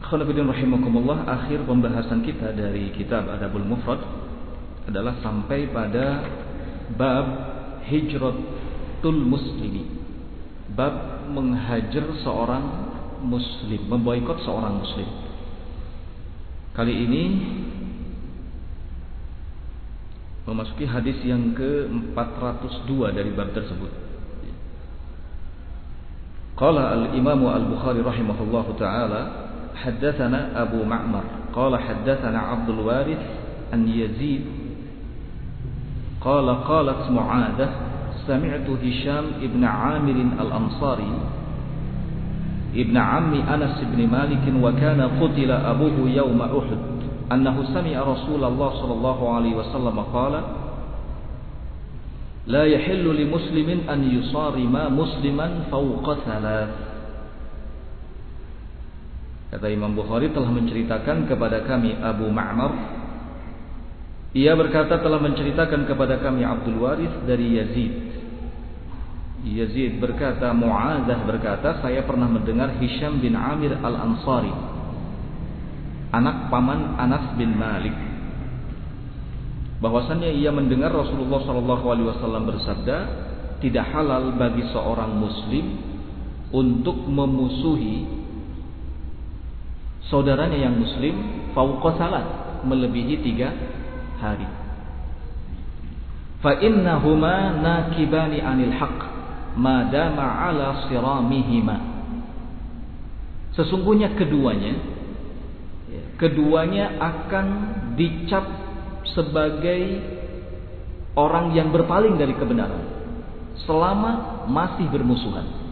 Ikhwanafiddin rahimakumullah, akhir pembahasan kita dari kitab Adabul Mufrad adalah sampai pada bab hijratul muslimi, bab menghajar seorang muslim, memboikot seorang muslim. Kali ini memasuki hadis yang ke-402 dari bab tersebut. Qala al-Imam al-Bukhari rahimahullahu taala, haddatsana Abu Ma'mar qala haddatsana Abdul Warith an Yazid qala qalat Mu'adah sami'tu Hisham ibn Amir al-Ansari ibn ammi Anas ibn Malik wa kana qutila abuhu yawma Uhud annahu sami'a Rasulullah sallallahu alaihi wasallam qala la yahillu li muslimin an yusarima musliman fawqa thalath. Kata Imam Bukhari telah menceritakan kepada kami Abu Ma'mar, ia berkata telah menceritakan kepada kami Abdul Warith dari Yazid. Yazid berkata, Mu'adzah berkata, saya pernah mendengar Hisham bin Amir al-Ansari, anak paman Anas bin Malik, bahwasannya ia mendengar Rasulullah SAW bersabda, tidak halal bagi seorang muslim untuk memusuhi saudaranya yang muslim fauqa salat, melebihi 3 hari. Fa innahuma nakibani anil haqq ma dama ala siramihima. Sesungguhnya keduanya akan dicap sebagai orang yang berpaling dari kebenaran selama masih bermusuhan.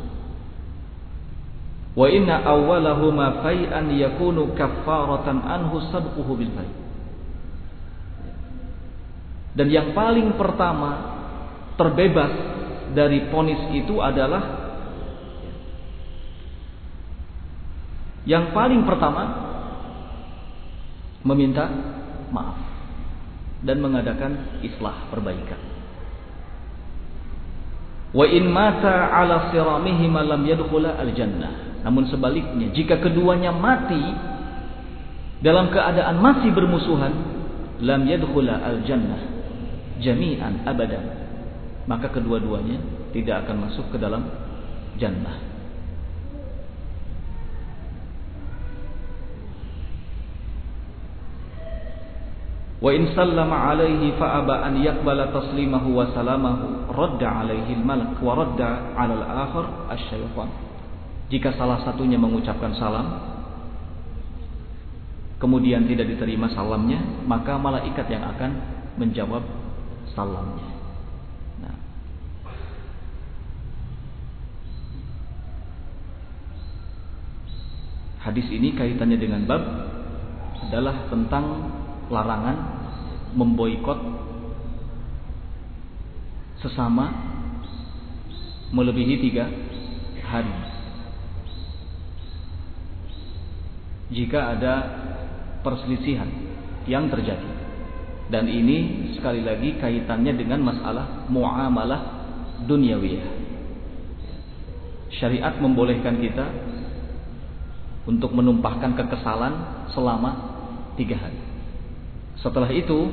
Wa inna awwalahuma fai'an yakunu kaffaratan anhu sabquhu bil fai'. Dan yang paling pertama terbebas dari ponis itu adalah yang paling pertama meminta maaf dan mengadakan islah, perbaikan. Wa in mata ala siramihima lam yadkhula al-jannah. Namun sebaliknya, jika keduanya mati dalam keadaan masih bermusuhan, lam yadkhula al-jannah jami'an abadan, maka kedua-duanya tidak akan masuk ke dalam jannah. Wa in sallama alaihi fa aba an yaqbala taslimahu wa salamahu radda alaihi al-malak wa radda 'ala al-akhar asy-syaitan. Jika salah satunya mengucapkan salam kemudian tidak diterima salamnya, maka malaikat yang akan menjawab salamnya. Nah, hadis ini kaitannya dengan bab adalah tentang larangan memboikot sesama melebihi 3 hari. Jika ada perselisihan yang terjadi, dan ini sekali lagi kaitannya dengan masalah muamalah dunyawiyah. Syariat membolehkan kita untuk menumpahkan kekesalan selama 3 hari. Setelah itu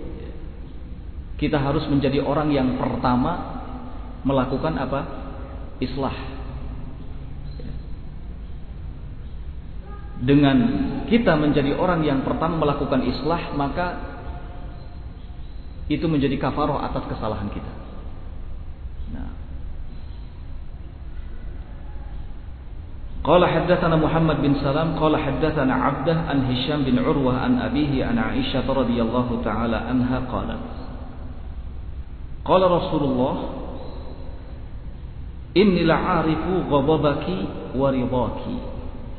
kita harus menjadi orang yang pertama melakukan apa? Islah. Dengan kita menjadi orang yang pertama melakukan islah, maka itu menjadi kafarah atas kesalahan kita. Nah, qala haddatsana Muhammad bin Salam qala haddatsana Abdah an Hisham bin Urwah an abihi an Aisyah radhiyallahu taala anha qalat qala Rasulullah inni la'arifu ghadabaki wa ridaki.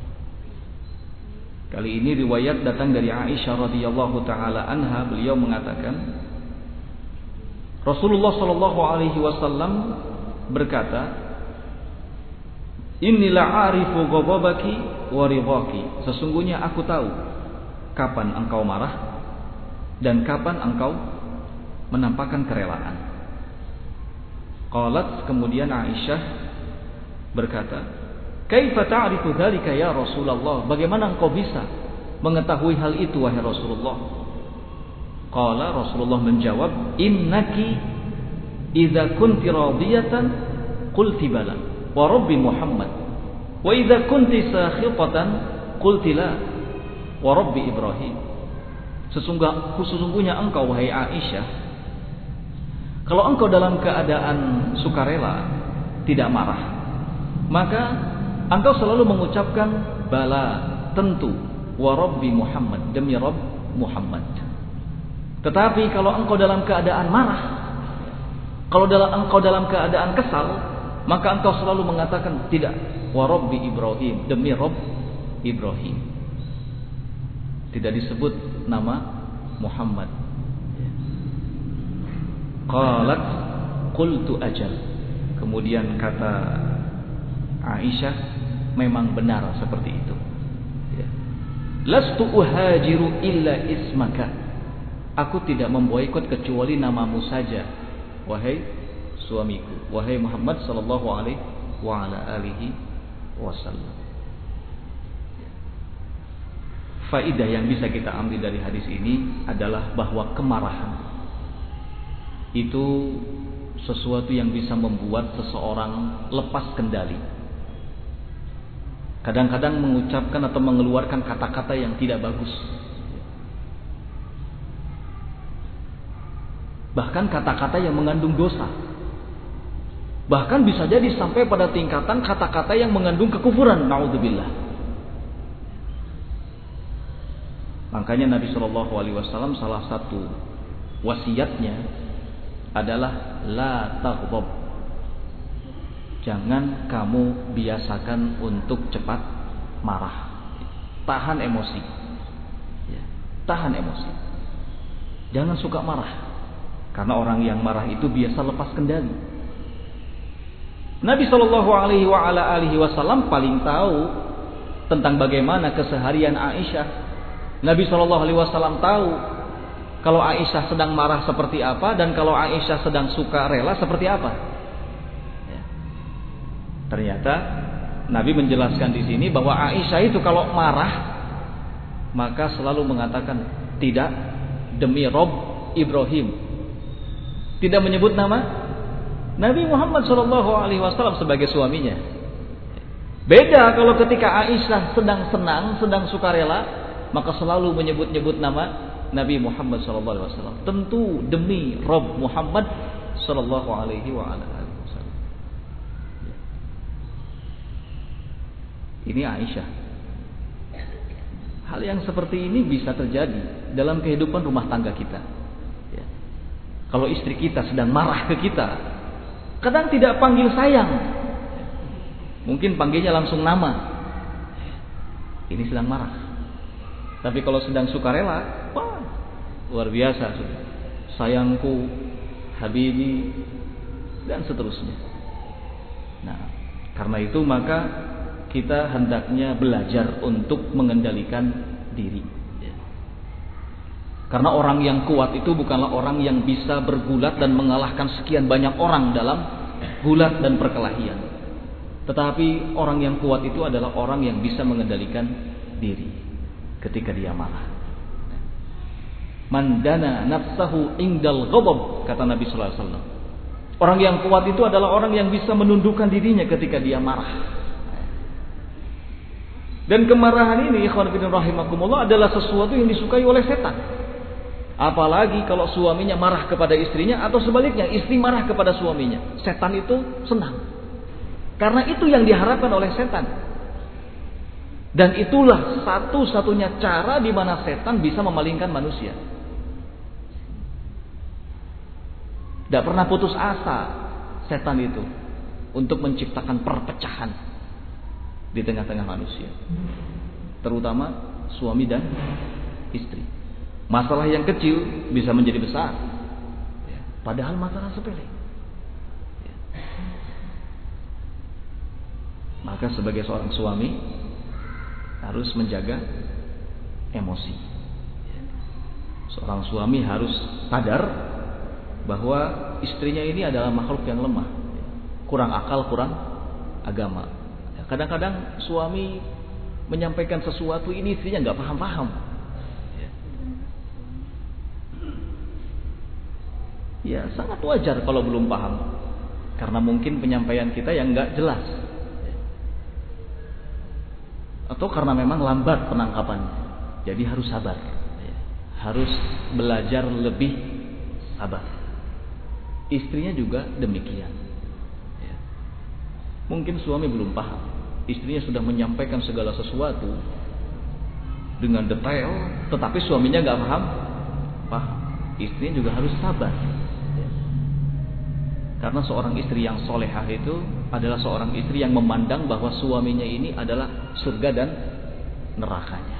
Kali ini riwayat datang dari Aisyah radhiyallahu taala anha, beliau mengatakan Rasulullah sallallahu alaihi wasallam berkata, "Inni la'arifu ghadabaki wa ridhaki." Sesungguhnya aku tahu kapan engkau marah dan kapan engkau menampakkan kerelaan. Qalat, kemudian Aisyah berkata, Kaifa ta'rifu dzalika ya Rasulullah? Bagaimana engkau bisa mengetahui hal itu wahai Rasulullah? Qala, Rasulullah menjawab, innaki idza kunti radiyatan qulti bala wa rabbi Muhammad wa idza kunti sakhitatan qulti la wa rabbi Ibrahim. Sesungguhnya engkau wahai Aisyah, kalau engkau dalam keadaan sukarela, tidak marah, maka engkau selalu mengucapkan bala, tentu, wa rabbi Muhammad, demi Rabb Muhammad. Tetapi kalau engkau dalam keadaan marah, kalau engkau dalam keadaan kesal, maka engkau selalu mengatakan tidak, wa rabbi Ibrahim, demi Rabb Ibrahim. Tidak disebut nama Muhammad. Qalat qultu ajal. Kemudian kata Aisyah, memang benar seperti itu. Lastu uhajiru illa ismaka. Aku tidak memboikot kecuali namamu saja, wahai suamiku, wahai Muhammad sallallahu alaihi wa ala alihi wasallam. Faidah yang bisa kita ambil dari hadis ini adalah bahwa kemarahan itu sesuatu yang bisa membuat seseorang lepas kendali. Kadang-kadang mengucapkan atau mengeluarkan kata-kata yang tidak bagus. Bahkan kata-kata yang mengandung dosa. Bahkan bisa jadi sampai pada tingkatan kata-kata yang mengandung kekufuran. Na'udzubillah. Makanya Nabi SAW salah satu wasiatnya adalah la taghdab. Jangan kamu biasakan untuk cepat marah. Tahan emosi. Tahan emosi. Jangan suka marah. Karena orang yang marah itu biasa lepas kendali. Nabi SAW paling tahu tentang bagaimana keseharian Aisyah. Nabi SAW tahu kalau Aisyah sedang marah seperti apa dan kalau Aisyah sedang suka rela seperti apa. Ternyata Nabi menjelaskan di sini bahwa Aisyah itu kalau marah maka selalu mengatakan tidak, demi Rabb Ibrahim. Tidak menyebut nama Nabi Muhammad SAW sebagai suaminya. Beda kalau ketika Aisyah sedang senang, sedang sukarela, maka selalu menyebut-nyebut nama Nabi Muhammad SAW. Tentu demi Rabb Muhammad SAW. Ini Aisyah. Hal yang seperti ini bisa terjadi dalam kehidupan rumah tangga kita. Kalau istri kita sedang marah ke kita, kadang tidak panggil sayang, mungkin panggilnya langsung nama. Ini sedang marah. Tapi kalau sedang sukarela, wah, luar biasa sudah. Sayangku, habibi, dan seterusnya. Nah, karena itu maka kita hendaknya belajar untuk mengendalikan diri. Karena orang yang kuat itu bukanlah orang yang bisa bergulat dan mengalahkan sekian banyak orang dalam gulat dan perkelahian. Tetapi orang yang kuat itu adalah orang yang bisa mengendalikan diri ketika dia marah. Man dana nafsahu indal ghadab, kata Nabi sallallahu alaihi wasallam. Orang yang kuat itu adalah orang yang bisa menundukkan dirinya ketika dia marah. Dan kemarahan ini, ikhwan fillah rahimakumullah, adalah sesuatu yang disukai oleh setan. Apalagi kalau suaminya marah kepada istrinya atau sebaliknya, istri marah kepada suaminya. Setan itu senang. Karena itu yang diharapkan oleh setan. Dan itulah satu-satunya cara di mana setan bisa memalingkan manusia. Tidak pernah putus asa setan itu untuk menciptakan perpecahan di tengah-tengah manusia. Terutama suami dan istri. Masalah yang kecil bisa menjadi besar, padahal masalah sepele. Maka sebagai seorang suami harus menjaga emosi. Seorang suami harus sadar bahwa istrinya ini adalah makhluk yang lemah, kurang akal, kurang agama. Kadang-kadang suami menyampaikan sesuatu, ini istrinya nggak paham-paham. Ya sangat wajar kalau belum paham, karena mungkin penyampaian kita yang nggak jelas, atau karena memang lambat penangkapannya. Jadi harus sabar, harus belajar lebih sabar. Istrinya juga demikian. Mungkin suami belum paham, istrinya sudah menyampaikan segala sesuatu dengan detail, tetapi suaminya nggak paham. Istrinya juga harus sabar. Karena seorang istri yang solehah itu adalah seorang istri yang memandang bahwa suaminya ini adalah surga dan nerakanya.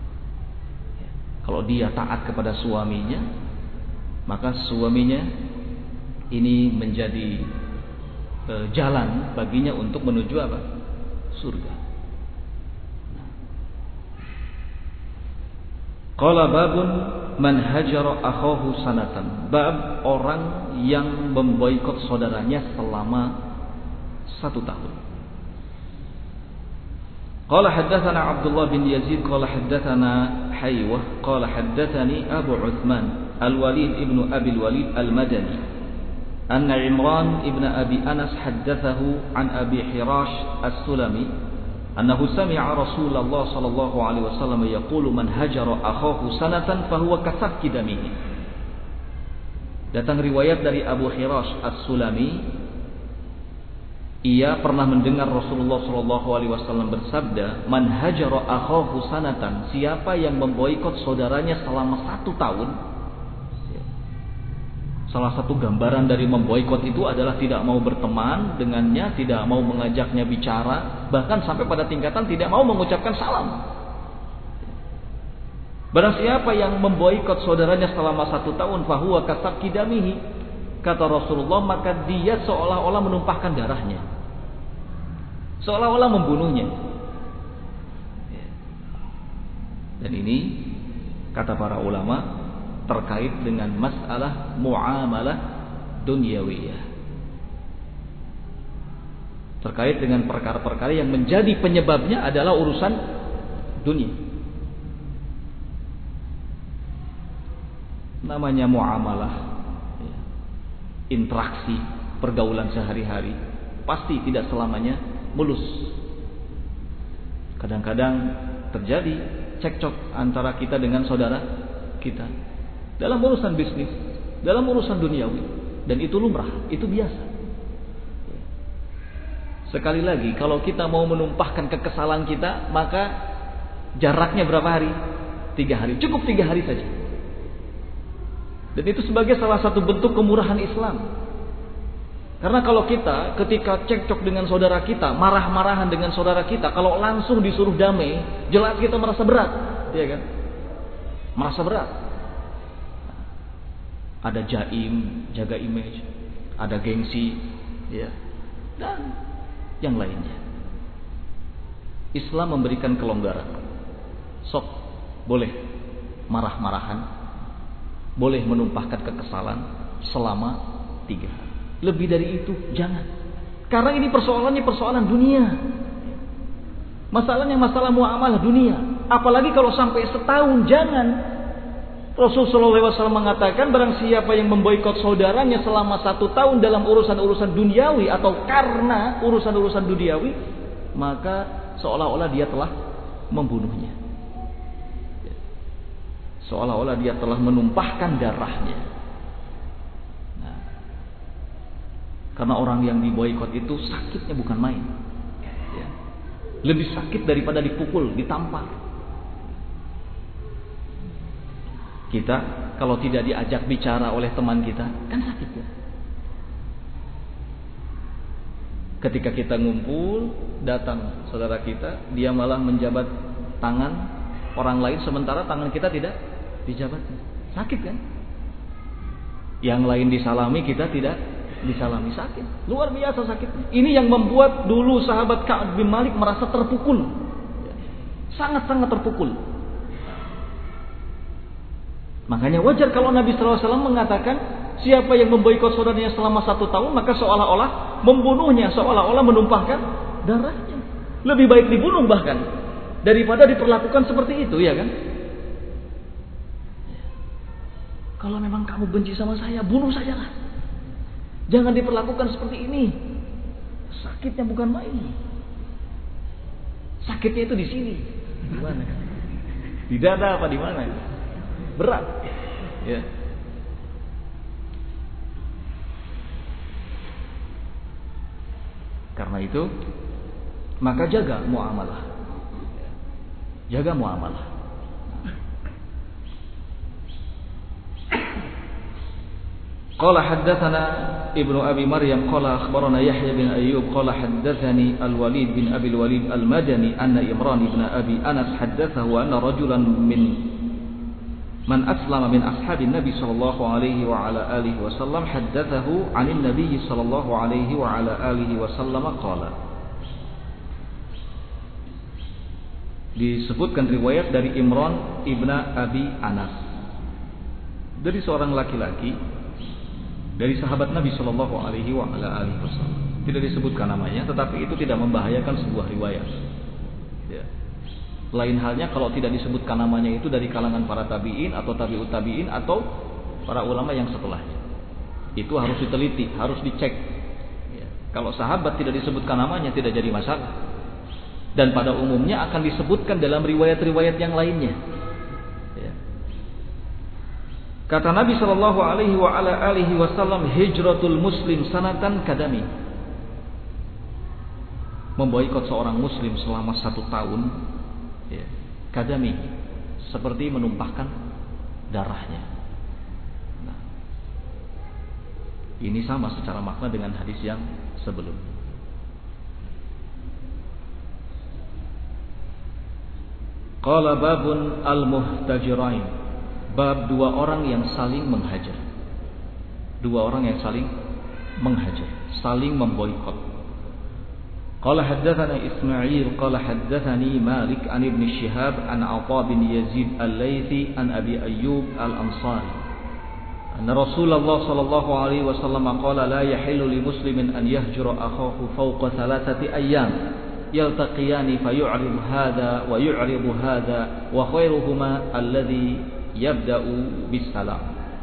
Kalau dia taat kepada suaminya, maka suaminya ini menjadi jalan baginya untuk menuju apa? Surga. Qala babun man hajara akhahu sanatan. Bab orang yang memboikot saudaranya selama 1 tahun. Qala haddatsana Abdullah bin Yazid qala haddatsana Haywah qala haddatsani Abu Uthman Al-Walid ibn Abi Al-Walid Al-Madani anna Imran ibn Abi Anas haddatsahu an Abi Hirash As-Sulami annahu sami'a Rasulullah sallallahu alaihi wasallam yaqulu man hajara akhahu sanatan fahuwa kasafki damihi. Datang riwayat dari Abu Hirash As-Sulami, ia pernah mendengar Rasulullah sallallahu alaihi wasallam bersabda, man hajara akhahu sanatan, siapa yang memboikot saudaranya selama 1 tahun. Salah satu gambaran dari memboikot itu adalah tidak mau berteman dengannya, tidak mau mengajaknya bicara, bahkan sampai pada tingkatan tidak mau mengucapkan salam. Barang siapa yang memboikot saudaranya selama 1 tahun, fahuwa kasafki damihi, kata Rasulullah, maka dia seolah-olah menumpahkan darahnya, seolah-olah membunuhnya. Dan ini kata para ulama terkait dengan masalah muamalah dunyawiyah, terkait dengan perkara-perkara yang menjadi penyebabnya adalah urusan dunia. Namanya muamalah, interaksi, pergaulan sehari-hari, pasti tidak selamanya mulus. Kadang-kadang terjadi cekcok antara kita dengan saudara kita dalam urusan bisnis, dalam urusan duniawi, dan itu lumrah, itu biasa. Sekali lagi, kalau kita mau menumpahkan kekesalan kita, maka jaraknya berapa hari? 3 hari, cukup 3 hari saja. Dan itu sebagai salah satu bentuk kemurahan Islam. Karena kalau kita ketika cekcok dengan saudara kita, marah-marahan dengan saudara kita, kalau langsung disuruh damai, jelas kita merasa berat, ya kan? Merasa berat. Ada jaim, jaga image, ada gengsi, ya, dan yang lainnya. Islam memberikan kelonggaran. Sok boleh marah-marahan, boleh menumpahkan kekesalan selama 3 hari. Lebih dari itu jangan. Karena ini persoalannya persoalan dunia. Masalahnya masalah muamalah dunia. Apalagi kalau sampai setahun, jangan. Rasulullah SAW mengatakan, barang siapa yang memboikot saudaranya selama 1 tahun dalam urusan-urusan duniawi atau karena urusan-urusan duniawi, maka seolah-olah dia telah membunuhnya, seolah-olah dia telah menumpahkan darahnya. Nah, karena orang yang diboikot itu sakitnya bukan main, ya. Lebih sakit daripada dipukul, ditampar. Kita kalau tidak diajak bicara oleh teman kita, kan sakit ya. Ketika kita ngumpul, datang saudara kita, dia malah menjabat tangan orang lain sementara tangan kita tidak dijabat. Sakit kan? Yang lain disalami, kita tidak disalami, sakit. Luar biasa sakitnya. Ini yang membuat dulu sahabat Ka'ab bin Malik merasa terpukul. Sangat-sangat terpukul. Makanya wajar kalau Nabi SAW mengatakan, siapa yang memboikot saudaranya selama 1 tahun, maka seolah-olah membunuhnya, seolah-olah menumpahkan darahnya. Lebih baik dibunuh bahkan daripada diperlakukan seperti itu, ya kan? Kalau memang kamu benci sama saya, bunuh sajalah. Jangan diperlakukan seperti ini. Sakitnya bukan main. Sakitnya itu di sini. Di mana? Di dada apa di mana? Berat. Ya. Karena itu, maka jaga muamalah. Jaga muamalah. Qala haddatsana Ibnu Abi Maryam qala akhbarana Yahya bin Ayyub qala haddatsani Al-Walid bin Abi Al-Walid Al-Madani anna Imran bin Abi Anas haddatsahu anna rajulan man aslama min ashabin Nabi sallallahu alaihi wa ala alihi wasallam haddatsahu 'anil Nabi sallallahu alaihi wa ala alihi wasallam qala. Disebutkan riwayat dari Imran ibn Abi Anas, dari seorang laki-laki dari sahabat Nabi Shallallahu Alaihi Wasallam. Tidak disebutkan namanya, tetapi itu tidak membahayakan sebuah riwayat. Ya. Lain halnya kalau tidak disebutkan namanya itu dari kalangan para tabiin atau tabiut tabiin atau para ulama yang setelahnya. Itu harus diteliti, harus dicek. Ya. Kalau sahabat tidak disebutkan namanya tidak jadi masalah. Dan pada umumnya akan disebutkan dalam riwayat-riwayat yang lainnya. Kata Nabi sallallahu alaihi wa ala alihi wasallam, hijratul muslim sanatan kadami. Memboikot seorang muslim selama 1 tahun, ya, kadami, seperti menumpahkan darahnya. Nah, ini sama secara makna dengan hadis yang sebelumnya. Qala babun al-muhtajirain. Bab 2 orang yang saling menghajar. 2 orang yang saling menghajar, saling memboikot. Qala haddatsana Ismail qala haddatsani Malik an Ibn Shihab an Atha bin Yazid Al-Laythi an Abi Ayyub Al-Ansari anna Rasulullah sallallahu alaihi wasallam qala la yahillu li muslimin an yahjura akhahu fawqa 3 ayyam yaltaqiyani fayu'ridu hadha wa yu'ridu hadha wa khairuhuma alladhi yabda'u bisalam.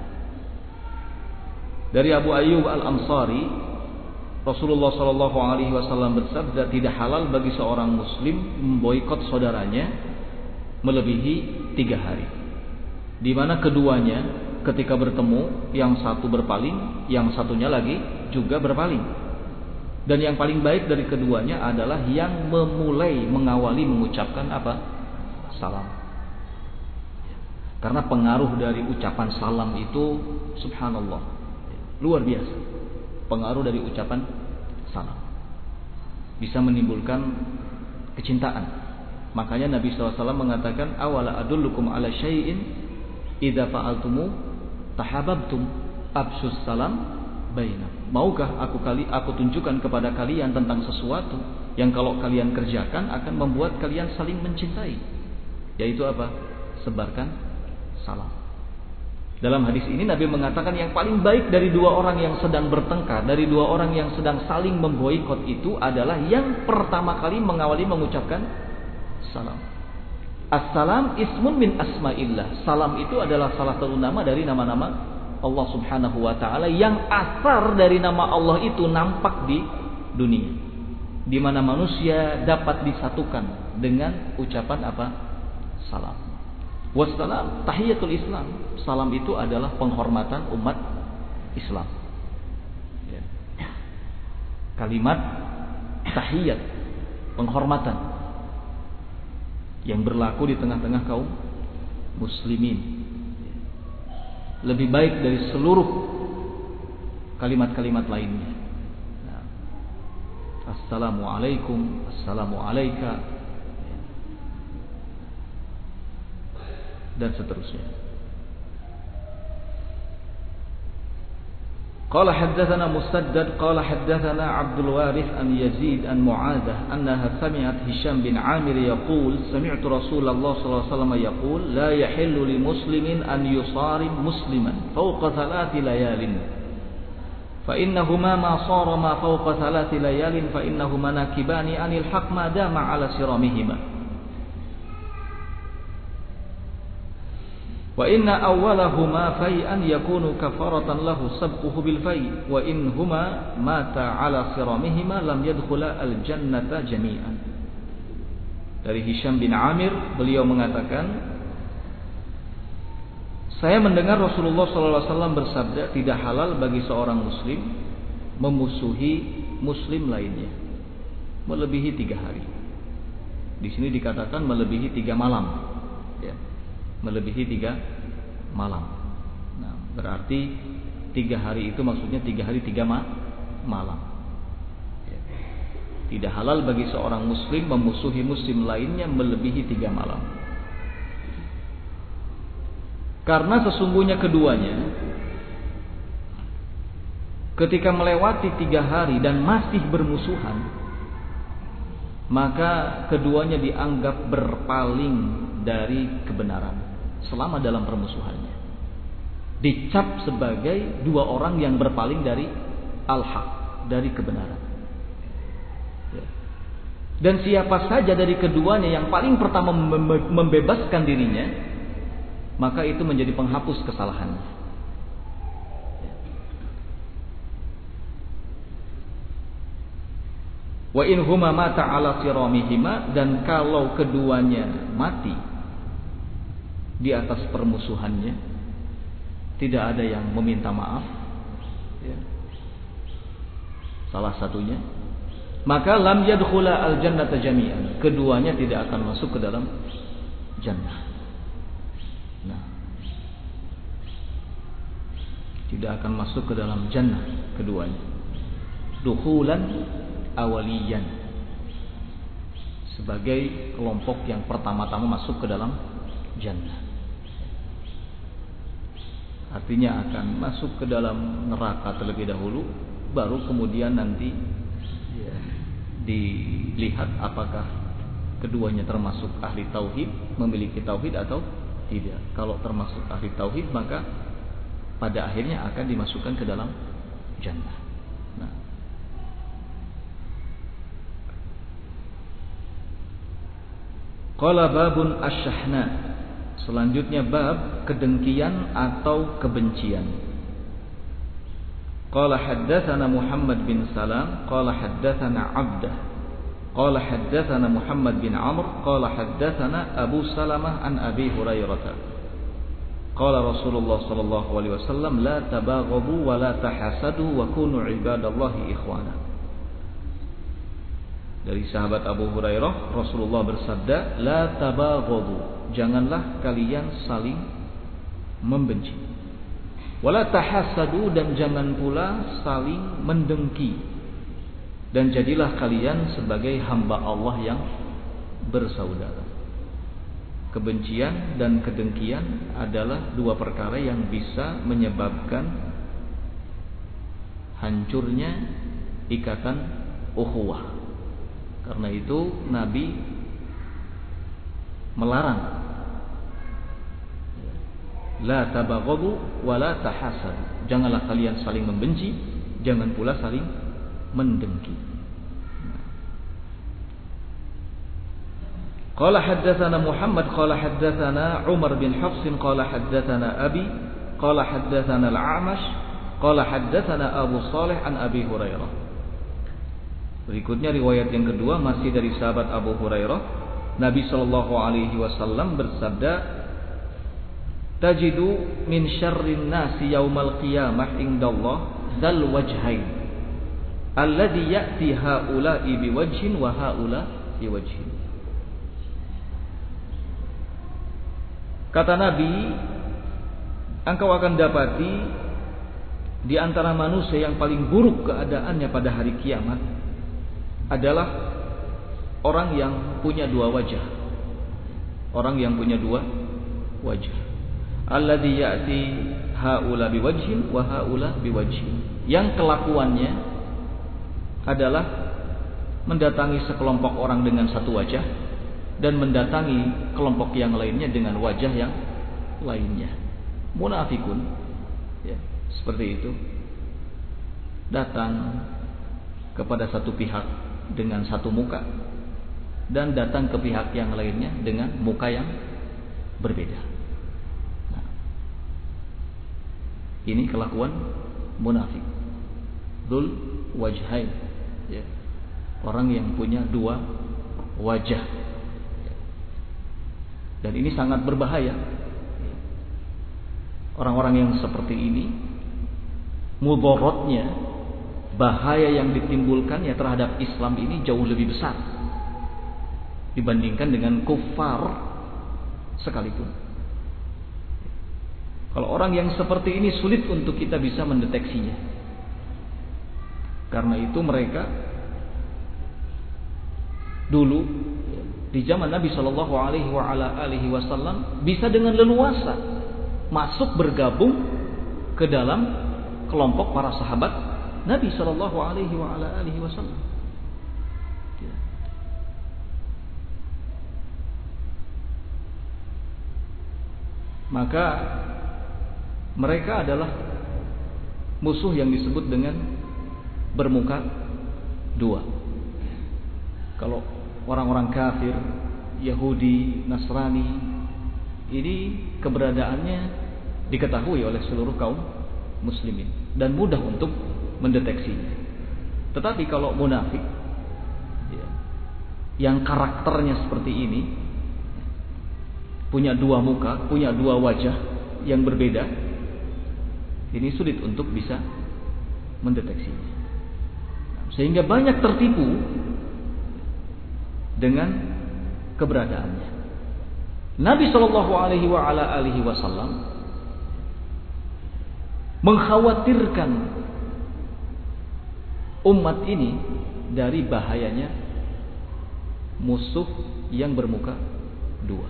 Dari Abu Ayyub Al-Ansari, Rasulullah sallallahu alaihi wasallam bersabda, tidak halal bagi seorang muslim memboikot saudaranya melebihi 3 hari. Di mana keduanya ketika bertemu, yang satu berpaling, yang satunya lagi juga berpaling. Dan yang paling baik dari keduanya adalah yang memulai mengawali mengucapkan apa? Salam. Karena pengaruh dari ucapan salam itu subhanallah, luar biasa. Pengaruh dari ucapan salam bisa menimbulkan kecintaan. Makanya Nabi SAW mengatakan, awala adullukum ala syai'in idza fa'altumu tahabbtum absus salam bainakum. Maukah aku tunjukkan kepada kalian tentang sesuatu yang kalau kalian kerjakan akan membuat kalian saling mencintai, yaitu apa? Sebarkan salam. Dalam hadis ini Nabi mengatakan yang paling baik dari 2 orang yang sedang bertengkar, dari 2 orang yang sedang saling memboikot itu adalah yang pertama kali mengawali mengucapkan salam. As-salam ismun min asma'illah. Salam itu adalah salah satu nama dari nama-nama Allah Subhanahu wa taala yang asar dari nama Allah itu nampak di dunia, di mana manusia dapat disatukan dengan ucapan apa? Salam. Wassalam tahiyatul Islam. Salam itu adalah penghormatan umat Islam. Ya. Kalimat tahiyat, penghormatan yang berlaku di tengah-tengah kaum muslimin, lebih baik dari seluruh kalimat-kalimat lainnya. Nah, assalamualaikum, assalamu alayka, dan seterusnya. Qala haddatsana Musaddad qala haddatsana Abdul Warith an Yazid an Mu'adzah annaha sami'at Hisham bin Amir yaqul sami'tu Rasulullah sallallahu alaihi wasallam yaqul la yahillu li muslimin an yusarim musliman fawqa 3 layalin fa innahuma ma sara ma fawqa thalathi layalin fa innahuma nakibani anil haqq ma dama ala siramihima. Wa inna awwalahuma fai'an yakunu kafaratan lahu sabquhu bil fai' wa in huma mata ala siramihima lam yadkhula al jannata jami'an. Dari Hisham bin Amir, beliau mengatakan, saya mendengar Rasulullah SAW bersabda, tidak halal bagi seorang muslim memusuhi muslim lainnya melebihi 3 hari. Di sini dikatakan melebihi 3 malam, ya. Melebihi 3 malam. Nah, berarti 3 hari itu maksudnya 3 hari 3 malam. Ya. Tidak halal bagi seorang muslim memusuhi muslim lainnya melebihi 3 malam. Karena sesungguhnya keduanya ketika melewati 3 hari dan masih bermusuhan, maka keduanya dianggap berpaling dari kebenaran selama dalam permusuhannya. Dicap sebagai 2 orang yang berpaling dari al-haq, dari kebenaran. Dan siapa saja dari keduanya yang paling pertama membebaskan dirinya, maka itu menjadi penghapus kesalahannya. Wa in huma mata ala siramihima, dan kalau keduanya mati di atas permusuhannya, tidak ada yang meminta maaf, ya. Salah satunya, maka lam yadkhula al jannata jami'an, keduanya tidak akan masuk ke dalam jannah. Nah, tidak akan masuk ke dalam jannah keduanya. Dukhulan awaliyan, sebagai kelompok yang pertama-tama masuk ke dalam jannah. Artinya akan masuk ke dalam neraka terlebih dahulu, baru kemudian nanti ya, dilihat apakah keduanya termasuk ahli tauhid, memiliki tauhid atau tidak. Kalau termasuk ahli tauhid, maka pada akhirnya akan dimasukkan ke dalam jannah. Nah, qala babun asyahna, selanjutnya bab kedengkian atau kebencian. Qala haddatsana Muhammad bin Salam qala haddatsana Abdah qala haddatsana Muhammad bin Amr qala haddatsana Abu Salamah an Abi Hurairah qala Rasulullah sallallahu alaihi wasallam la tabaghadu wa la tahasadu wa kunu ibadallahi ikhwana. Dari sahabat Abu Hurairah, Rasulullah bersabda, la tabaghadu, janganlah kalian saling membenci, wala tahasadu, dan jangan pula saling mendengki. Dan jadilah kalian sebagai hamba Allah yang bersaudara. Kebencian dan kedengkian adalah 2 perkara yang bisa menyebabkan hancurnya ikatan ukhuwah. Karena itu Nabi melarang, la tabaghadu wa la tahasadu, janganlah kalian saling membenci, jangan pula saling mendengki. Qala haddatsana Muhammad qala haddatsana Umar bin Hafs qala haddatsana Abi qala haddatsana Al-A'mash qala haddatsana Abu Salih an Abi Hurairah. Berikutnya riwayat yang kedua masih dari sahabat Abu Hurairah. Nabi sallallahu alaihi wasallam bersabda, tajidu min syarrin nasi yaumal qiyamah indallah dzal wajhain alladhi ya'ti haula'i biwajhin wa haula biwajhin. Kata Nabi, engkau akan dapati di antara manusia yang paling buruk keadaannya pada hari kiamat adalah orang yang punya 2 wajah. Orang yang punya 2 wajah. Alladzi ya'ti haula biwajhin wa haula biwajhin. Yang kelakuannya adalah mendatangi sekelompok orang dengan 1 wajah dan mendatangi kelompok yang lainnya dengan wajah yang lainnya. Munafikun, ya, seperti itu. datang kepada satu pihak dengan satu muka dan datang ke pihak yang lainnya dengan muka yang berbeda. Nah, ini kelakuan munafik, dzul wajhain, ya. Orang yang punya dua wajah, dan ini sangat berbahaya. Orang-orang yang seperti ini, mudaratnya, bahaya yang ditimbulkannya terhadap Islam ini jauh lebih besar dibandingkan dengan kufar sekalipun. Kalau orang yang seperti ini sulit untuk kita bisa mendeteksinya. Karena itu mereka dulu di zaman Nabi Shallallahu Alaihi Wasallam bisa dengan leluasa masuk bergabung ke dalam kelompok para sahabat Nabi Shallallahu Alaihi Wasallam. Maka mereka adalah musuh yang disebut dengan bermuka dua. Kalau orang-orang kafir, Yahudi, Nasrani, ini keberadaannya diketahui oleh seluruh kaum muslimin dan mudah untuk mendeteksinya. Tetapi kalau munafik, yang karakternya seperti ini, punya dua muka, punya dua wajah yang berbeda, ini sulit untuk bisa mendeteksinya. Sehingga banyak tertipu dengan keberadaannya. Nabi Shallallahu Alaihi Wasallam mengkhawatirkan umat ini dari bahayanya musuh yang bermuka dua,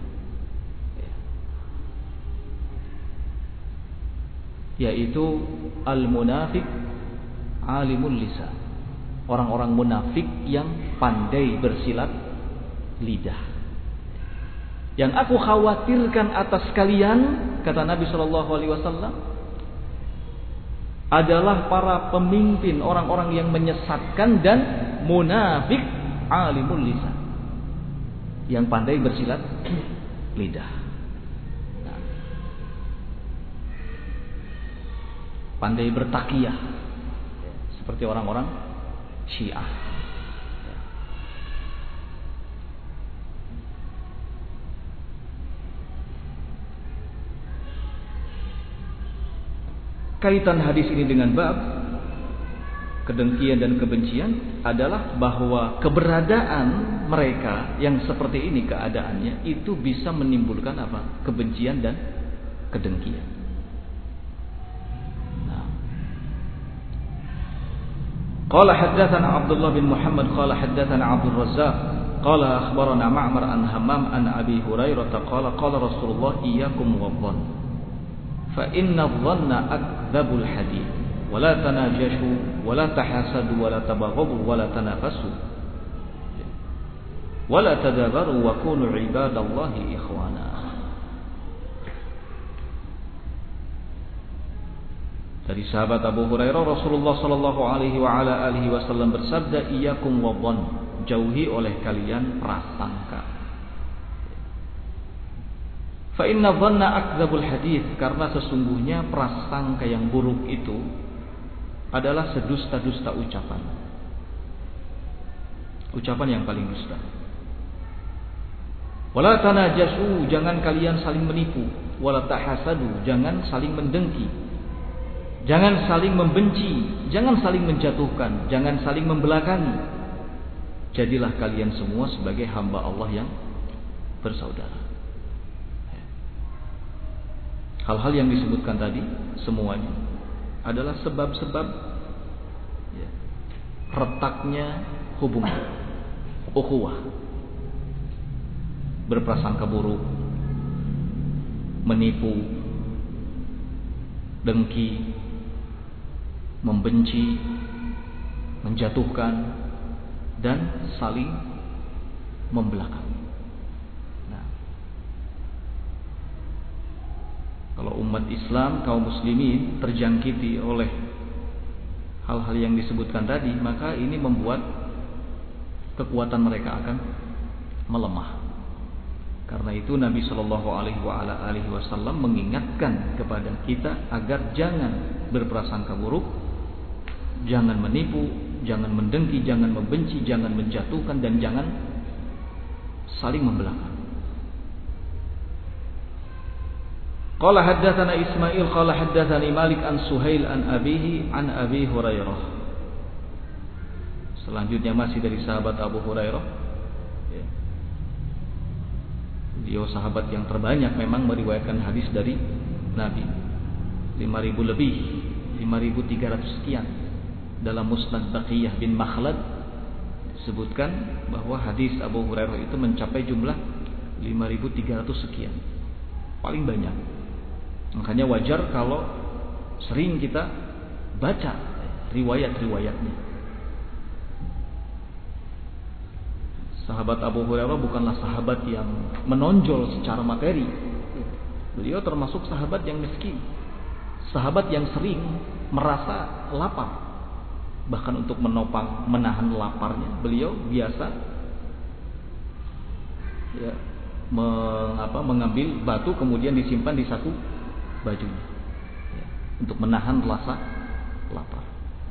yaitu al-munafiq alimul lisan, orang-orang munafik yang pandai bersilat lidah. Yang aku khawatirkan atas kalian, kata Nabi Shallallahu Alaihi Wasallam, adalah para pemimpin, orang-orang yang menyesatkan dan munafik alimul lisan, yang pandai bersilat lidah. Nah, pandai bertakiyah seperti orang-orang Syiah. Kaitan hadis ini dengan bab kedengkian dan kebencian adalah bahwa keberadaan mereka yang seperti ini keadaannya itu bisa menimbulkan apa? Kebencian dan kedengkian. Nah. Qala haddatsana Abdullah bin Muhammad qala haddatsana Abdul Razzaq qala akhbarana Ma'mar an Hammam an Abi Hurairah qala qala Rasulullah iyyakum wadh-dhann fa inna adh-dhanna akdzabul hadits wa la tanajashu wa la tahasadu wa la tabaghadu wa la tanafasu wa la tadabaru wa kunu ibadallahi ikhwana. Dari sahabat Abu Hurairah, Rasulullah sallallahu alaihi wa ala alihi wasallam bersabda, iyyakum wadh-dhann, jauhi oleh kalian prasangka. Fa inna dhanna akdzabul hadits, karena sesungguhnya prasangka yang buruk itu adalah sedusta-dusta ucapan. Ucapan yang paling dusta. Wala tanajasu, jangan kalian saling menipu. Wala tahasadu, jangan saling mendengki. Jangan saling membenci, jangan saling menjatuhkan, jangan saling membelakangi. Jadilah kalian semua sebagai hamba Allah yang bersaudara. Hal-hal yang disebutkan tadi semuanya adalah sebab-sebab retaknya hubungan ukhuwah, berprasangka buruk, menipu, dengki, membenci, menjatuhkan, dan saling membelakangi. Kalau umat Islam, kaum muslimin terjangkiti oleh hal-hal yang disebutkan tadi, maka ini membuat kekuatan mereka akan melemah. Karena itu Nabi Shallallahu Alaihi Wasallam mengingatkan kepada kita agar jangan berprasangka buruk, jangan menipu, jangan mendengki, jangan membenci, jangan menjatuhkan, dan jangan saling membelakang. Qala haddatsana Ismail qala haddatsani Malik an Suhail an abihi an Abi Hurairah. Selanjutnya masih dari sahabat Abu Hurairah. Dia sahabat yang terbanyak memang meriwayatkan hadis dari Nabi. 5.000 lebih, 5.300 sekian. Dalam Musnad Baqiyah bin Makhlad disebutkan bahwa hadis Abu Hurairah itu mencapai jumlah 5.300 sekian. Paling banyak. Makanya wajar kalau sering kita baca riwayat-riwayatnya. Sahabat Abu Hurairah bukanlah sahabat yang menonjol secara materi. Beliau termasuk sahabat yang miskin, sahabat yang sering merasa lapar. Bahkan untuk menopang, menahan laparnya, beliau biasa mengambil batu kemudian disimpan di satu bajunya untuk menahan rasa lapar.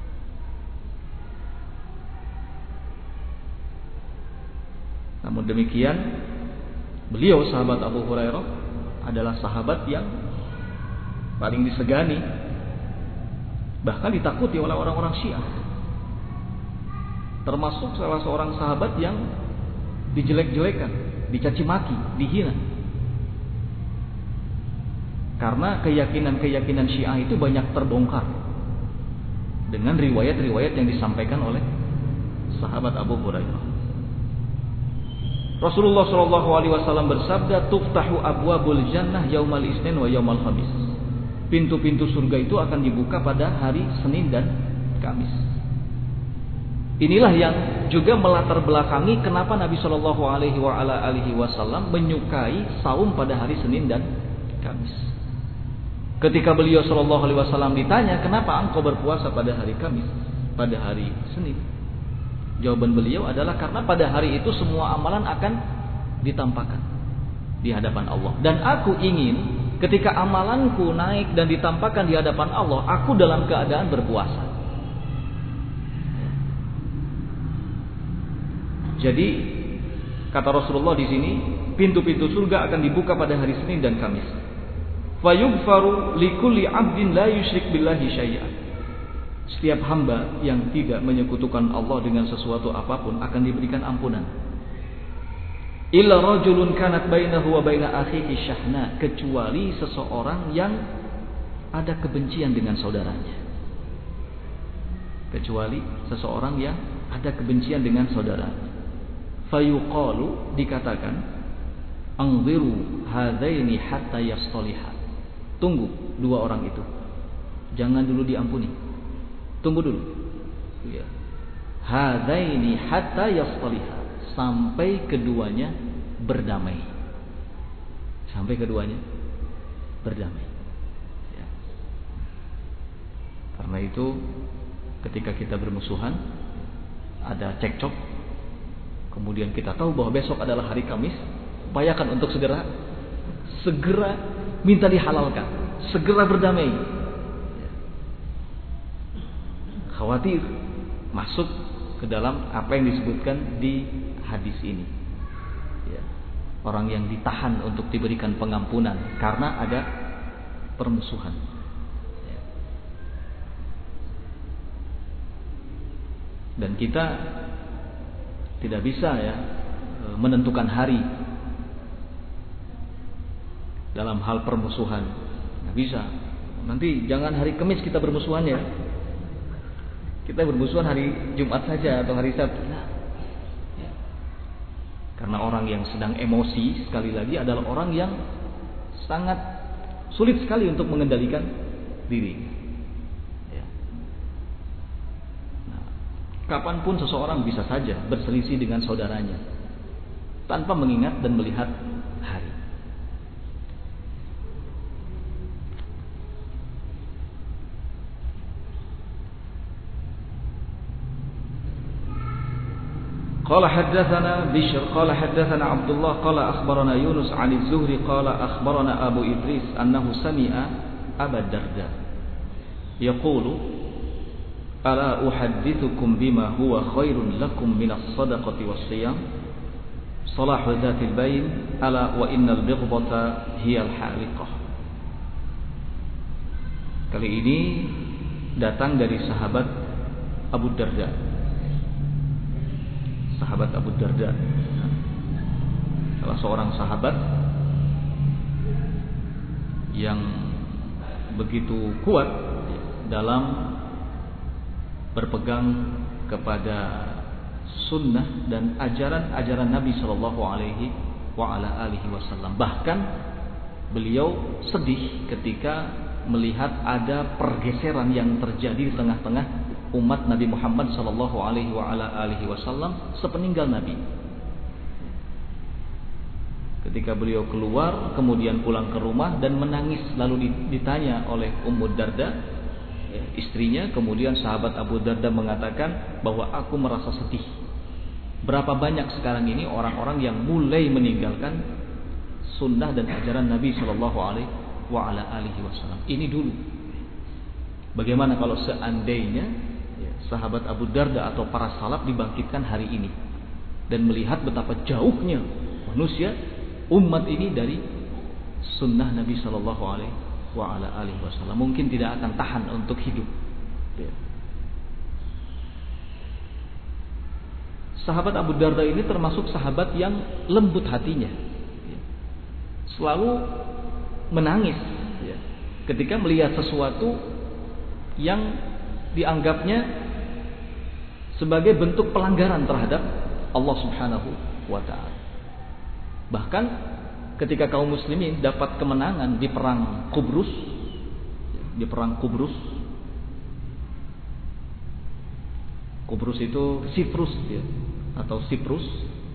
Namun demikian, beliau sahabat Abu Hurairah adalah sahabat yang paling disegani, bahkan ditakuti oleh orang-orang Syiah. Termasuk salah seorang sahabat yang dijelek-jelekan, dicaci maki, dihina. Karena keyakinan-keyakinan Syiah itu banyak terbongkar dengan riwayat-riwayat yang disampaikan oleh sahabat Abu Hurairah. Rasulullah Shallallahu Alaihi Wasallam bersabda, "Tuftahu abwabul jannah yaumal isnin wa yaumal khamis." Pintu-pintu surga itu akan dibuka pada hari Senin dan Kamis. Inilah yang juga melatar belakangi kenapa Nabi Shallallahu Alaihi Wasallam menyukai saum pada hari Senin dan Kamis. Ketika beliau Shallallahu Alaihi Wasallam ditanya, "Kenapa engkau berpuasa pada hari Kamis, pada hari Senin?" Jawaban beliau adalah karena pada hari itu semua amalan akan ditampakkan di hadapan Allah. Dan aku ingin ketika amalanku naik dan ditampakkan di hadapan Allah, aku dalam keadaan berpuasa. Jadi kata Rasulullah di sini, pintu-pintu surga akan dibuka pada hari Senin dan Kamis. Fayughfaru likulli 'abdin la yusyrik billahi syai'an. Setiap hamba yang tidak menyekutukan Allah dengan sesuatu apapun akan diberikan ampunan. Illa rajulun kanat bainahu wa baina akhihi syahna, kecuali seseorang yang ada kebencian dengan saudaranya. Kecuali seseorang yang ada kebencian dengan saudaranya. Fayuqalu, dikatakan, anziru hadaini hatta yastaliha. Tunggu dua orang itu, jangan dulu diampuni. Tunggu dulu. Ya. Hadaini hatta yastaliha, sampai keduanya berdamai. Sampai keduanya berdamai. Ya. Karena itu ketika kita bermusuhan, ada cekcok, kemudian kita tahu bahwa besok adalah hari Kamis, upayakan untuk segera minta dihalalkan, segera berdamai. Khawatir masuk ke dalam apa yang disebutkan di hadis ini. Ya. Orang yang ditahan untuk diberikan pengampunan karena ada permusuhan. Ya. Dan kita tidak bisa menentukan hari dalam hal permusuhan. Nggak bisa. Nanti jangan hari Kamis kita bermusuhan ya. Kita bermusuhan hari Jumat saja atau hari Sabtu. Karena orang yang sedang emosi, sekali lagi, adalah orang yang sangat sulit sekali untuk mengendalikan diri. Nah, kapanpun seseorang bisa saja berselisih dengan saudaranya tanpa mengingat dan melihat hari. Qala haddatsana Bishr qala haddatsana Abdullah qala akhbarana Yunus 'an az-Zuhri qala akhbarana Abu Idris annahu sami'a Abu Darda yaqulu ala uhaddithukum bima huwa khairun lakum min as-sadaqati was-siyam salahu dzatil bain ala wa innal bighdata hiya al-haliqah. Kali ini datang dari sahabat Abu Darda. Sahabat Abu Darda, salah seorang sahabat yang begitu kuat dalam berpegang kepada sunnah dan ajaran-ajaran Nabi Shallallahu Alaihi Wasallam. Bahkan beliau sedih ketika melihat ada pergeseran yang terjadi di tengah-tengah umat Nabi Muhammad Sallallahu Alaihi Wasallam sepeninggal Nabi. Ketika beliau keluar, kemudian pulang ke rumah dan menangis, lalu ditanya oleh Ummu Darda, istrinya, kemudian sahabat Abu Darda mengatakan bahwa aku merasa sedih. Berapa banyak sekarang ini orang-orang yang mulai meninggalkan sunnah dan ajaran Nabi Sallallahu Alaihi Wasallam. Ini dulu. Bagaimana kalau seandainya sahabat Abu Darda atau para salaf dibangkitkan hari ini dan melihat betapa jauhnya manusia umat ini dari sunnah Nabi Sallallahu Alaihi Wasallam, mungkin tidak akan tahan untuk hidup. Sahabat Abu Darda ini termasuk sahabat yang lembut hatinya, selalu menangis ketika melihat sesuatu yang dianggapnya sebagai bentuk pelanggaran terhadap Allah Subhanahu wa ta'ala. Bahkan ketika kaum muslimin dapat kemenangan di perang Qubrus, Qubrus itu Siprus atau Siprus,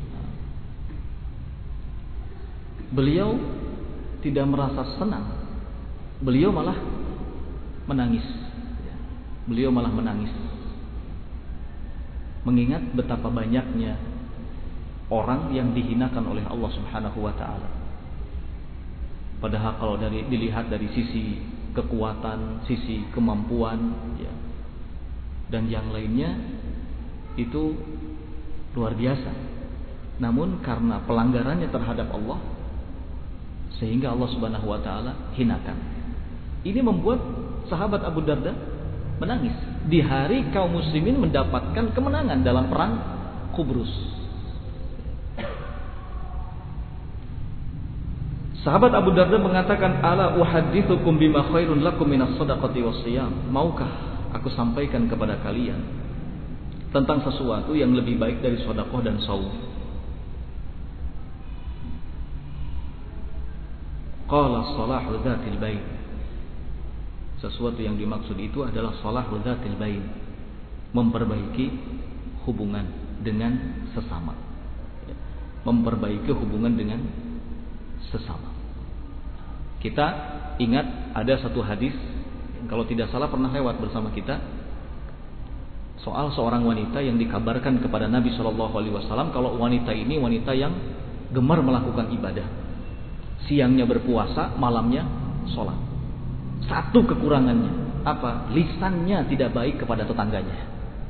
beliau tidak merasa senang, beliau malah menangis. Mengingat betapa banyaknya orang yang dihinakan oleh Allah Subhanahu wa ta'ala. Padahal kalau dilihat dari sisi kekuatan, sisi kemampuan dan yang lainnya itu luar biasa. Namun karena pelanggarannya terhadap Allah, sehingga Allah Subhanahu wa ta'ala hinakan. Ini membuat sahabat Abu Darda menangis di hari kaum muslimin mendapatkan kemenangan dalam perang Qubrus. Sahabat Abu Darda mengatakan, ala uhaddithukum bima khairun lakum minas sadaqati was-siyam. Maukah aku sampaikan kepada kalian tentang sesuatu yang lebih baik dari sedekah dan saum? Qala salahu dzatil bain. Sesuatu yang dimaksud itu adalah salahu dzatil bain, memperbaiki hubungan dengan sesama. Memperbaiki hubungan dengan sesama. Kita ingat ada satu hadis, kalau tidak salah pernah lewat bersama kita, soal seorang wanita yang dikabarkan kepada Nabi SAW kalau wanita ini wanita yang gemar melakukan ibadah, siangnya berpuasa, malamnya sholat. Satu kekurangannya apa? Lisannya tidak baik kepada tetangganya.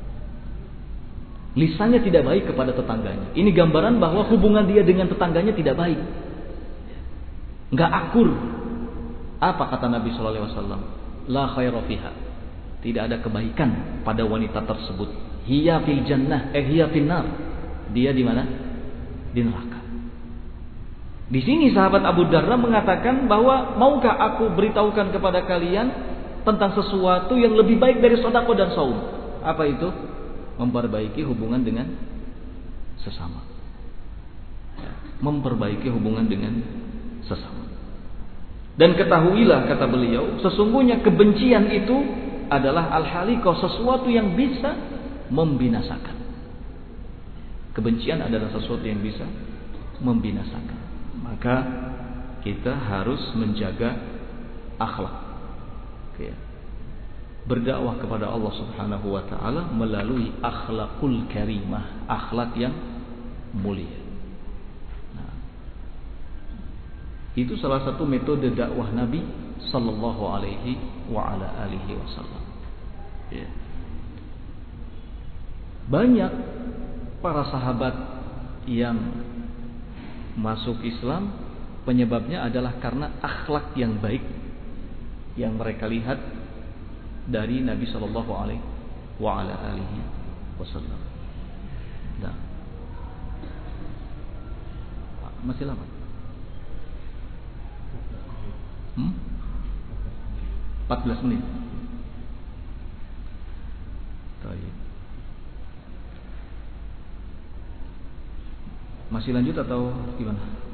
Lisannya tidak baik kepada tetangganya. Ini gambaran bahwa hubungan dia dengan tetangganya tidak baik, nggak akur. Apa kata Nabi SAW? La khaira fiha. Tidak ada kebaikan pada wanita tersebut. Hiya fil jannah, hiya fil nar. Dia di mana? Di neraka. Di sini sahabat Abu Darda mengatakan bahwa maukah aku beritahukan kepada kalian tentang sesuatu yang lebih baik dari sedekah dan saum? Apa itu? Memperbaiki hubungan dengan sesama. Memperbaiki hubungan dengan sesama. Dan ketahuilah, kata beliau, sesungguhnya kebencian itu adalah al-haliqah, sesuatu yang bisa membinasakan. Kebencian adalah sesuatu yang bisa membinasakan. Maka kita harus menjaga akhlak, berdakwah kepada Allah Subhanahu wa ta'ala melalui akhlakul karimah, akhlak yang mulia. Nah, itu salah satu metode dakwah Nabi sallallahu alaihi wa ala alihi wasallam. Ya. Banyak para sahabat yang masuk Islam penyebabnya adalah karena akhlak yang baik yang mereka lihat dari Nabi sallallahu alaihi wa ala alihi wasallam. Nah. Masih lama? 14 menit. Baik. Masih lanjut atau gimana?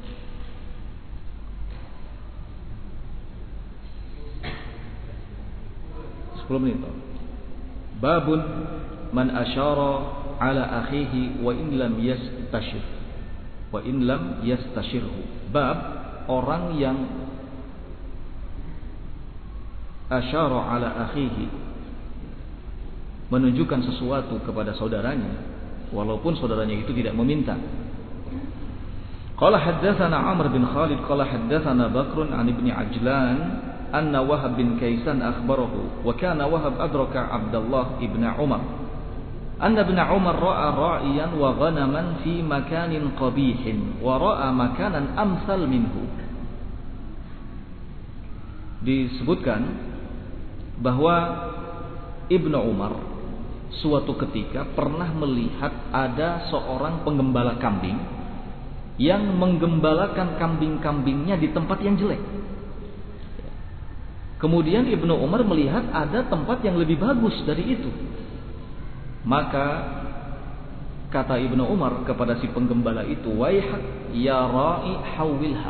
Menit. Babun man asyara ala akhihi wa in lam yastashirhu. Bab orang yang asyara ala akhihi, menunjukkan sesuatu kepada saudaranya walaupun saudaranya itu tidak meminta. Qala haddatsana Amr bin Khalid qala haddatsana Bakr an Ibni Ajlan anna Wahab bin Kaisan akhbarahu wa kana Wahab adraka Abdullah ibn Umar anna ibn Umar ra'a ra'iyan wa ghanaman fi makanin qabihin wa ra'a makanan amsal minhu. Disebutkan bahwa Ibnu Umar suatu ketika pernah melihat ada seorang penggembala kambing yang menggembalakan kambing-kambingnya di tempat yang jelek. Kemudian Ibnu Umar melihat ada tempat yang lebih bagus dari itu. Maka kata Ibnu Umar kepada si penggembala itu, "Waihak ya ra'i hawilha."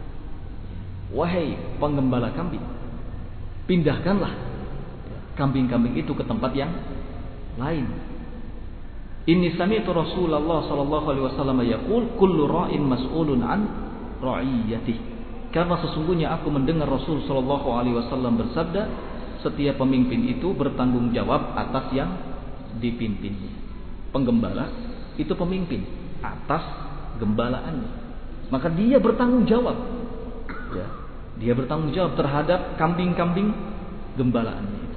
Wahai penggembala kambing, pindahkanlah kambing-kambing itu ke tempat yang lain. Inni sami'tu Rasulullah sallallahu alaihi wasallam yaqul kullu ra'in mas'ulun an ra'iyatihi. Karena sesungguhnya aku mendengar Rasul sallallahu alaihi wasallam bersabda, setiap pemimpin itu bertanggung jawab atas yang dipimpinnya. Penggembala itu pemimpin atas gembalaannya. Maka dia bertanggung jawab. Ya, dia bertanggung jawab terhadap kambing-kambing gembalaannya.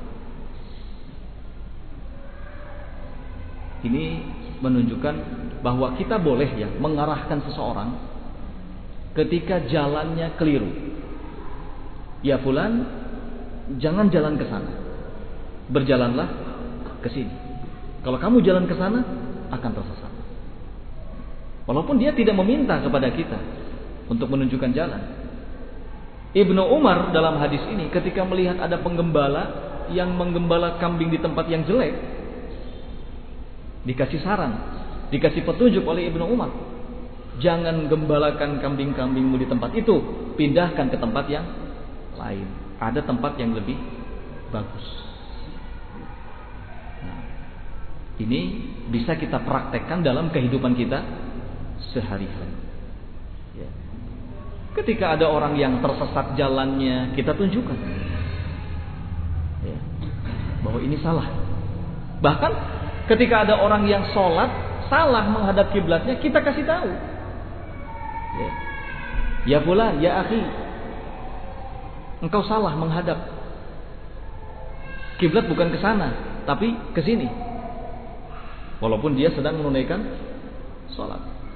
Ini menunjukkan bahwa kita boleh ya mengarahkan seseorang ketika jalannya keliru. Ya fulan, jangan jalan ke sana. Berjalanlah ke sini. Kalau kamu jalan ke sana akan tersesat. Walaupun dia tidak meminta kepada kita untuk menunjukkan jalan. Ibnu Umar dalam hadis ini ketika melihat ada penggembala yang menggembala kambing di tempat yang jelek, dikasih saran, dikasih petunjuk oleh Ibnu Umar. Jangan gembalakan kambing-kambingmu di tempat itu, pindahkan ke tempat yang lain. Ada tempat yang lebih bagus. Nah, ini bisa kita praktekkan dalam kehidupan kita sehari-hari. Ya. Ketika ada orang yang tersesat jalannya, kita tunjukkan ya, bahwa ini salah. Bahkan ketika ada orang yang sholat salah menghadap kiblatnya, kita kasih tahu. Ya fulan, ya akhi, engkau salah menghadap kiblat, bukan ke sana, tapi ke sini. Walaupun dia sedang menunaikan sholat.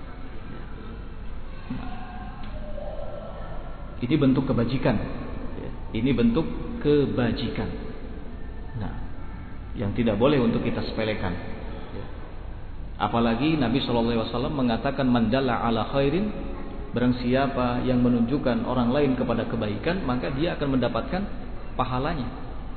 Ini bentuk kebajikan. Ini bentuk kebajikan. Nah, yang tidak boleh untuk kita sepelekan. Apalagi Nabi SAW mengatakan man dalla ala khairin, barang siapa yang menunjukkan orang lain kepada kebaikan, maka dia akan mendapatkan pahalanya.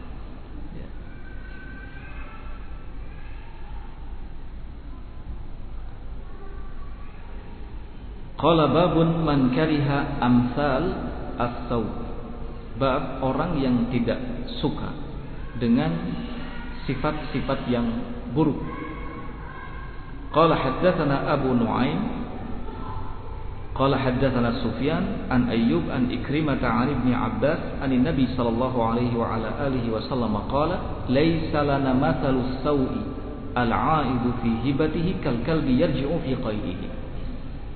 Qala babun man kariha amsal as-saw. Bab orang yang tidak suka dengan sifat-sifat yang buruk. Qala haddatsana Abu Nu'aim qala haddatsana Sufyan an Ayyub an Ikrimah an Ibnu Abbas an Nabi sallallahu alaihi wa ala alihi wasallam qala laisa lana mathalus sawi al-'aidu fi hibatihi kal kalbi yarji'u fi qaydihi.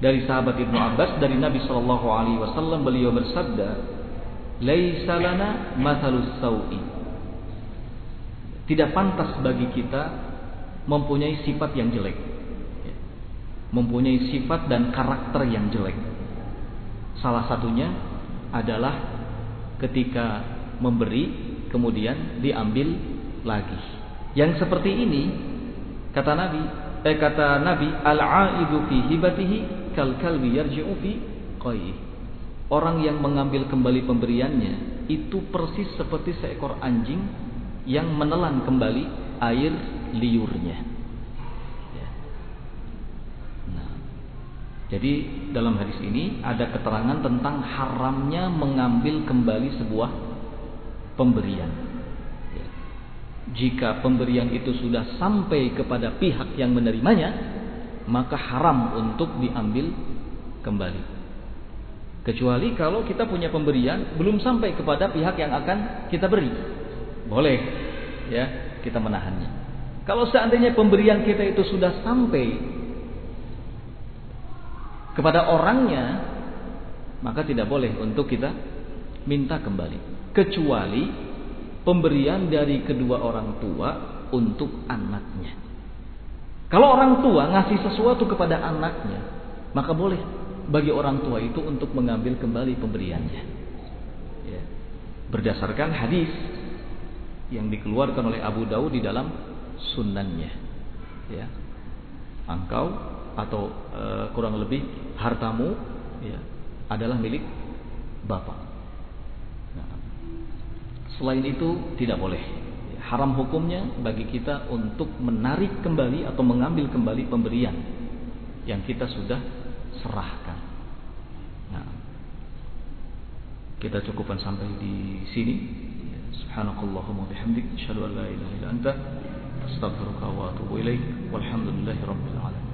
dari sahabat Ibnu Abbas dari Nabi sallallahu alaihi wasallam, beliau bersabda, "Laisa lana mathalus sau'i." Tidak pantas bagi kita mempunyai sifat yang jelek. Mempunyai sifat dan karakter yang jelek. Salah satunya adalah ketika memberi kemudian diambil lagi. Yang seperti ini kata Nabi, al-'aidu fi hibatihi kal kalbi yarji'u fi qayhi. Orang yang mengambil kembali pemberiannya itu persis seperti seekor anjing yang menelan kembali air liurnya. Nah, jadi dalam hadis ini ada keterangan tentang haramnya mengambil kembali sebuah pemberian. Jika pemberian itu sudah sampai kepada pihak yang menerimanya, maka haram untuk diambil kembali. Kecuali kalau kita punya pemberian belum sampai kepada pihak yang akan kita beri, boleh ya kita menahannya. Kalau seandainya pemberian kita itu sudah sampai kepada orangnya, maka tidak boleh untuk kita minta kembali, kecuali pemberian dari kedua orang tua untuk anaknya. Kalau orang tua ngasih sesuatu kepada anaknya, maka boleh bagi orang tua itu untuk mengambil kembali pemberiannya. Ya. Berdasarkan hadis yang dikeluarkan oleh Abu Daud di dalam sunannya. Ya. Engkau atau kurang lebih hartamu ya, adalah milik bapak. Nah, selain itu tidak boleh. Haram hukumnya bagi kita untuk menarik kembali atau mengambil kembali pemberian yang kita sudah serahkan. Nah, kita cukupkan sampai di sini. Subhanakallahumma bihamdik, asyhadu an la ilaha illa anta, astaghfiruka wa atubu ilaik. Walhamdulillahirabbil alamin.